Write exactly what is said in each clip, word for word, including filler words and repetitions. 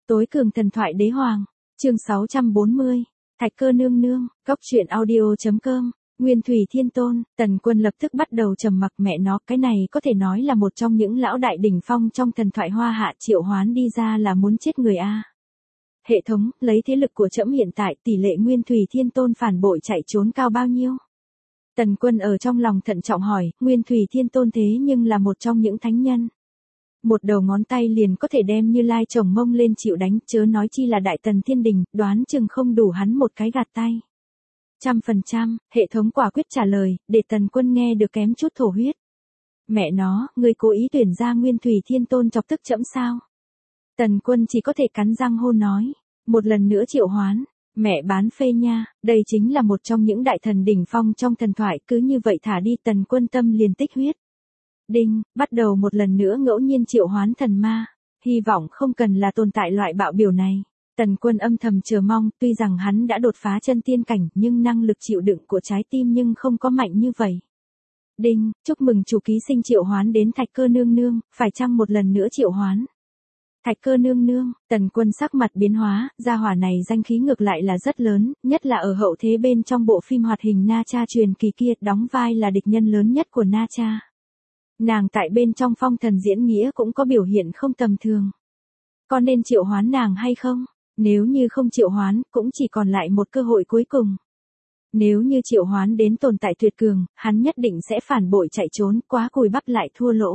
Tối cường thần thoại đế hoàng, chương sáu trăm bốn mươi, Thạch Cơ nương nương, góc truyện audio.com, Nguyên Thủy Thiên Tôn. Tần Quân lập tức bắt đầu trầm mặc, mẹ nó, cái này có thể nói là một trong những lão đại đỉnh phong trong thần thoại Hoa Hạ, triệu hoán đi ra là muốn chết người a. Hệ thống, lấy thế lực của trẫm hiện tại, tỷ lệ Nguyên Thủy Thiên Tôn phản bội chạy trốn cao bao nhiêu? Tần Quân ở trong lòng thận trọng hỏi, Nguyên Thủy Thiên Tôn thế nhưng là một trong những thánh nhân. Một đầu ngón tay liền có thể đem Như Lai chồng mông lên chịu đánh, chớ nói chi là Đại Tần Thiên Đình, đoán chừng không đủ hắn một cái gạt tay. Trăm phần trăm, hệ thống quả quyết trả lời, để Tần Quân nghe được kém chút thổ huyết. Mẹ nó, người cố ý tuyển ra Nguyên Thủy Thiên Tôn chọc tức trẫm sao? Tần Quân chỉ có thể cắn răng hôn nói, một lần nữa triệu hoán, mẹ bán phê nha, đây chính là một trong những đại thần đỉnh phong trong thần thoại, cứ như vậy thả đi. Tần Quân tâm liền tích huyết. Đinh, bắt đầu một lần nữa ngẫu nhiên triệu hoán thần ma, hy vọng không cần là tồn tại loại bạo biểu này. Tần Quân âm thầm chờ mong, tuy rằng hắn đã đột phá chân tiên cảnh, nhưng năng lực chịu đựng của trái tim nhưng không có mạnh như vậy. Đinh, chúc mừng chủ ký sinh triệu hoán đến Thạch Cơ nương nương, phải chăng một lần nữa triệu hoán? Thạch Cơ nương nương, Tần Quân sắc mặt biến hóa, gia hỏa này danh khí ngược lại là rất lớn, nhất là ở hậu thế bên trong bộ phim hoạt hình Na Cha truyền kỳ kia, đóng vai là địch nhân lớn nhất của Na Cha. Nàng tại bên trong Phong Thần diễn nghĩa cũng có biểu hiện không tầm thường. Có nên triệu hoán nàng hay không? Nếu như không triệu hoán, cũng chỉ còn lại một cơ hội cuối cùng. Nếu như triệu hoán đến tồn tại tuyệt cường, hắn nhất định sẽ phản bội chạy trốn, quá cùi bắp lại thua lỗ.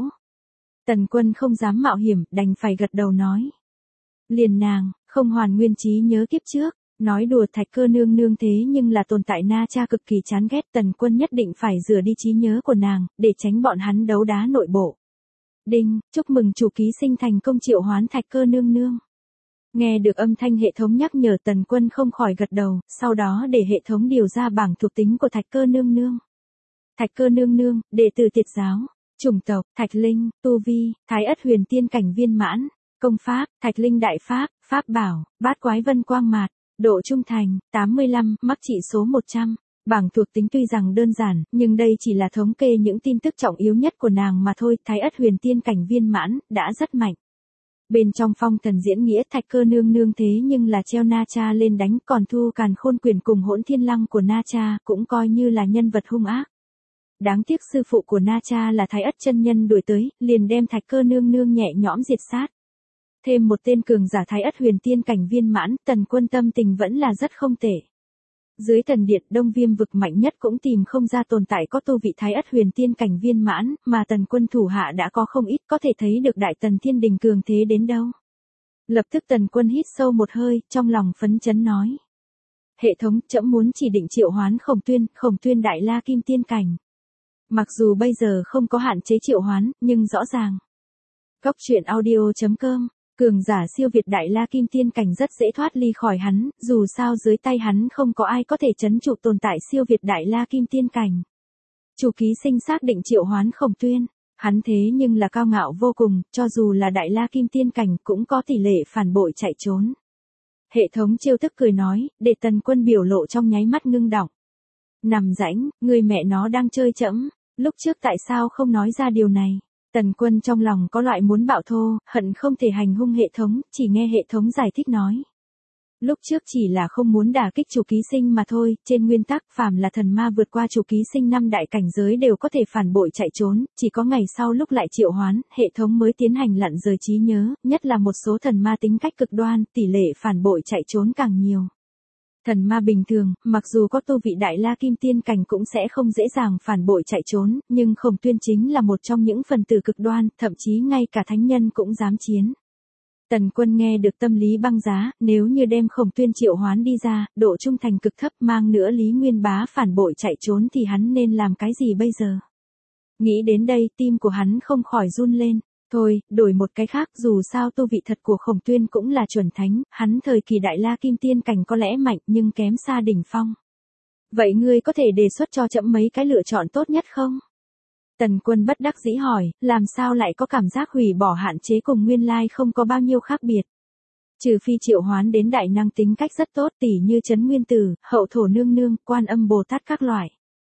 Tần Quân không dám mạo hiểm, đành phải gật đầu nói. Liền nàng, không hoàn nguyên trí nhớ kiếp trước, nói đùa. Thạch Cơ nương nương thế nhưng là tồn tại Na Cha cực kỳ chán ghét, Tần Quân nhất định phải rửa đi trí nhớ của nàng, để tránh bọn hắn đấu đá nội bộ. Đinh, chúc mừng chủ ký sinh thành công triệu hoán Thạch Cơ nương nương. Nghe được âm thanh hệ thống nhắc nhở, Tần Quân không khỏi gật đầu, sau đó để hệ thống điều ra bảng thuộc tính của Thạch Cơ nương nương. Thạch Cơ nương nương, đệ tử Tiệt giáo, chủng tộc, Thạch Linh, tu vi, Thái Ất huyền tiên cảnh viên mãn, công pháp, Thạch Linh đại pháp, pháp bảo, Bát Quái Vân Quang Mạt, độ trung thành, tám mươi lăm, mắc trị số một trăm. Bảng thuộc tính tuy rằng đơn giản, nhưng đây chỉ là thống kê những tin tức trọng yếu nhất của nàng mà thôi. Thái Ất huyền tiên cảnh viên mãn, đã rất mạnh. Bên trong Phong Thần diễn nghĩa, Thạch Cơ nương nương thế nhưng là treo Na Cha lên đánh, còn thu Càn Khôn quyền cùng Hỗn Thiên Lăng của Na Cha, cũng coi như là nhân vật hung ác. Đáng tiếc sư phụ của Na Cha là Thái Ất chân nhân đuổi tới, liền đem Thạch Cơ nương nương nhẹ nhõm diệt sát. Thêm một tên cường giả Thái Ất huyền tiên cảnh viên mãn, Tần Quân tâm tình vẫn là rất không tệ. Dưới thần điện Đông Viêm vực mạnh nhất cũng tìm không ra tồn tại có tu vị Thái Ất huyền tiên cảnh viên mãn, mà Tần Quân thủ hạ đã có không ít, có thể thấy được Đại Tần Thiên Đình cường thế đến đâu. Lập tức Tần Quân hít sâu một hơi, trong lòng phấn chấn nói. Hệ thống, trẫm muốn chỉ định triệu hoán Khổng Tuyên, Khổng Tuyên Đại La Kim Tiên cảnh. Mặc dù bây giờ không có hạn chế triệu hoán, nhưng rõ ràng. Góc truyện audio.com, cường giả siêu việt Đại La Kim Tiên cảnh rất dễ thoát ly khỏi hắn, dù sao dưới tay hắn không có ai có thể trấn trụ tồn tại siêu việt Đại La Kim Tiên cảnh. Chủ ký sinh xác định triệu hoán Khổng Tuyên, hắn thế nhưng là cao ngạo vô cùng, cho dù là Đại La Kim Tiên cảnh cũng có tỷ lệ phản bội chạy trốn. Hệ thống trêu tức cười nói, để Tần Quân biểu lộ trong nháy mắt ngưng đọng. Nằm rãnh, người mẹ nó đang chơi trẫm, lúc trước tại sao không nói ra điều này? Tần Quân trong lòng có loại muốn bạo thô, hận không thể hành hung hệ thống, chỉ nghe hệ thống giải thích nói. Lúc trước chỉ là không muốn đả kích chủ ký sinh mà thôi, trên nguyên tắc phàm là thần ma vượt qua chủ ký sinh năm đại cảnh giới đều có thể phản bội chạy trốn, chỉ có ngày sau lúc lại triệu hoán, hệ thống mới tiến hành lặn rời trí nhớ, nhất là một số thần ma tính cách cực đoan, tỷ lệ phản bội chạy trốn càng nhiều. Thần ma bình thường, mặc dù có tu vị Đại La Kim Tiên cảnh cũng sẽ không dễ dàng phản bội chạy trốn, nhưng Khổng Tuyên chính là một trong những phần tử cực đoan, thậm chí ngay cả thánh nhân cũng dám chiến. Tần Quân nghe được tâm lý băng giá, nếu như đem Khổng Tuyên triệu hoán đi ra, độ trung thành cực thấp, mang nữa Lý Nguyên Bá phản bội chạy trốn thì hắn nên làm cái gì bây giờ? Nghĩ đến đây, tim của hắn không khỏi run lên. Thôi, đổi một cái khác, dù sao tu vị thật của Khổng Tuyên cũng là chuẩn thánh, hắn thời kỳ Đại La Kim Tiên cảnh có lẽ mạnh nhưng kém xa đỉnh phong. Vậy ngươi có thể đề xuất cho trẫm mấy cái lựa chọn tốt nhất không? Tần Quân bất đắc dĩ hỏi, làm sao lại có cảm giác hủy bỏ hạn chế cùng nguyên lai không có bao nhiêu khác biệt. Trừ phi triệu hoán đến đại năng tính cách rất tốt, tỉ như Trấn Nguyên Tử, Hậu Thổ Nương Nương, Quan Âm Bồ Tát các loại.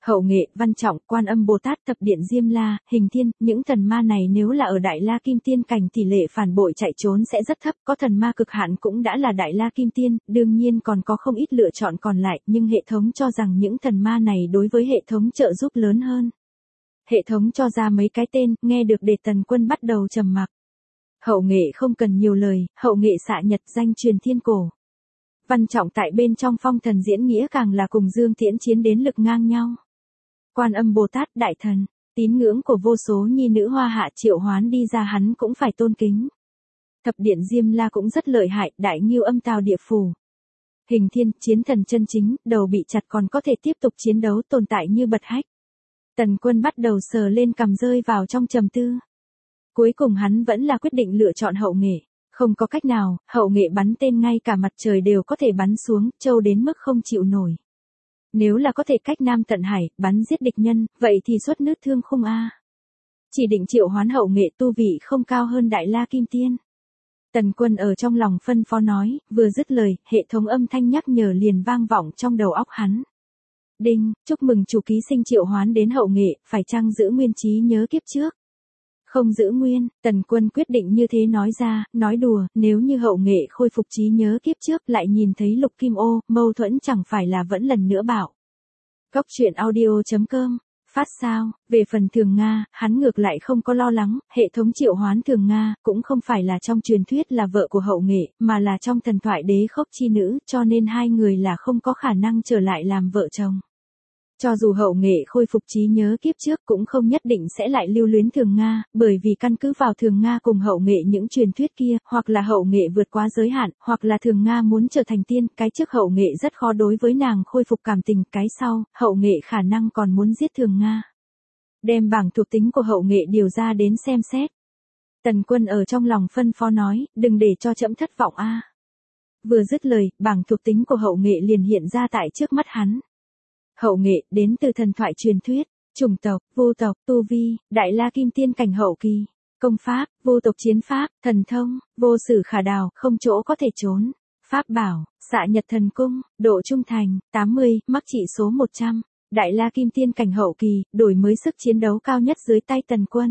Hậu Nghệ, Văn Trọng, Quan Âm Bồ Tát, Thập Điện Diêm La, Hình Thiên, những thần ma này nếu là ở Đại La Kim Tiên cảnh tỷ lệ phản bội chạy trốn sẽ rất thấp, có thần ma cực hạn cũng đã là Đại La Kim Tiên, đương nhiên còn có không ít lựa chọn còn lại, nhưng hệ thống cho rằng những thần ma này đối với hệ thống trợ giúp lớn hơn. Hệ thống cho ra mấy cái tên, nghe được để Tần Quân bắt đầu trầm mặc. Hậu Nghệ không cần nhiều lời, Hậu Nghệ xạ nhật danh truyền thiên cổ. Văn Trọng tại bên trong phong thần diễn nghĩa càng là cùng Dương Tiễn chiến đến lực ngang nhau. Quan Âm Bồ Tát đại thần, tín ngưỡng của vô số nhi nữ hoa hạ triệu hoán đi ra hắn cũng phải tôn kính. Thập Điện Diêm La cũng rất lợi hại, đại nghiêu âm tào địa phủ. Hình Thiên, chiến thần chân chính, đầu bị chặt còn có thể tiếp tục chiến đấu tồn tại như bật hách. Tần Quân bắt đầu sờ lên cằm rơi vào trong trầm tư. Cuối cùng hắn vẫn là quyết định lựa chọn Hậu Nghệ. Không có cách nào, Hậu Nghệ bắn tên ngay cả mặt trời đều có thể bắn xuống, trâu đến mức không chịu nổi. Nếu là có thể cách Nam tận hải, bắn giết địch nhân, vậy thì xuất nước thương khung a. Chỉ định triệu hoán Hậu Nghệ tu vị không cao hơn Đại La Kim Tiên. Tần Quân ở trong lòng phân phó nói, vừa dứt lời, hệ thống âm thanh nhắc nhở liền vang vọng trong đầu óc hắn. Đinh, chúc mừng chủ ký sinh triệu hoán đến Hậu Nghệ, phải chăng giữ nguyên trí nhớ kiếp trước? Không giữ nguyên, Tần Quân quyết định như thế nói ra, nói đùa, nếu như Hậu Nghệ khôi phục trí nhớ kiếp trước lại nhìn thấy Lục Kim Ô, mâu thuẫn chẳng phải là vẫn lần nữa bảo. Góc truyện audio chấm com, phát sao, về phần Thường Nga, hắn ngược lại không có lo lắng, hệ thống triệu hoán Thường Nga, cũng không phải là trong truyền thuyết là vợ của Hậu Nghệ, mà là trong thần thoại đế khốc chi nữ, cho nên hai người là không có khả năng trở lại làm vợ chồng. Cho dù Hậu Nghệ khôi phục trí nhớ kiếp trước cũng không nhất định sẽ lại lưu luyến Thường Nga, bởi vì căn cứ vào Thường Nga cùng Hậu Nghệ những truyền thuyết kia, hoặc là Hậu Nghệ vượt quá giới hạn, hoặc là Thường Nga muốn trở thành tiên, cái trước Hậu Nghệ rất khó đối với nàng khôi phục cảm tình, cái sau, Hậu Nghệ khả năng còn muốn giết Thường Nga. Đem bảng thuộc tính của Hậu Nghệ điều ra đến xem xét. Tần Quân ở trong lòng phân phó nói, đừng để cho trẫm thất vọng a. Vừa dứt lời, bảng thuộc tính của Hậu Nghệ liền hiện ra tại trước mắt hắn. Hậu Nghệ, đến từ thần thoại truyền thuyết, chủng tộc, vô tộc, tu vi, Đại La Kim Tiên cảnh hậu kỳ, công pháp, vô tộc chiến pháp, thần thông, vô sử khả đào, không chỗ có thể trốn, pháp bảo, xạ nhật thần cung, độ trung thành, tám mươi, mắc trị số một trăm, Đại La Kim Tiên cảnh hậu kỳ, đổi mới sức chiến đấu cao nhất dưới tay Tần Quân.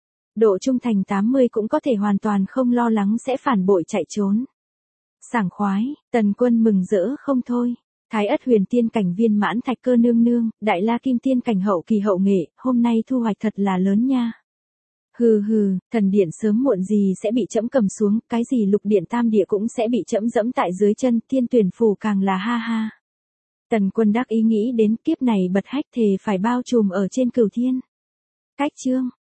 Độ trung thành tám mươi cũng có thể hoàn toàn không lo lắng sẽ phản bội chạy trốn. Sảng khoái, Tần Quân mừng rỡ không thôi. Thái Ất Huyền Tiên cảnh viên mãn Thạch Cơ nương nương, Đại La Kim Tiên cảnh hậu kỳ Hậu Nghệ, hôm nay thu hoạch thật là lớn nha. Hừ hừ, thần điện sớm muộn gì sẽ bị trẫm cầm xuống, cái gì lục điện tam địa cũng sẽ bị trẫm dẫm tại dưới chân, tiên tuyển phù càng là ha ha. Tần Quân đắc ý nghĩ đến kiếp này bật hách thề phải bao trùm ở trên Cửu Thiên. Cách chương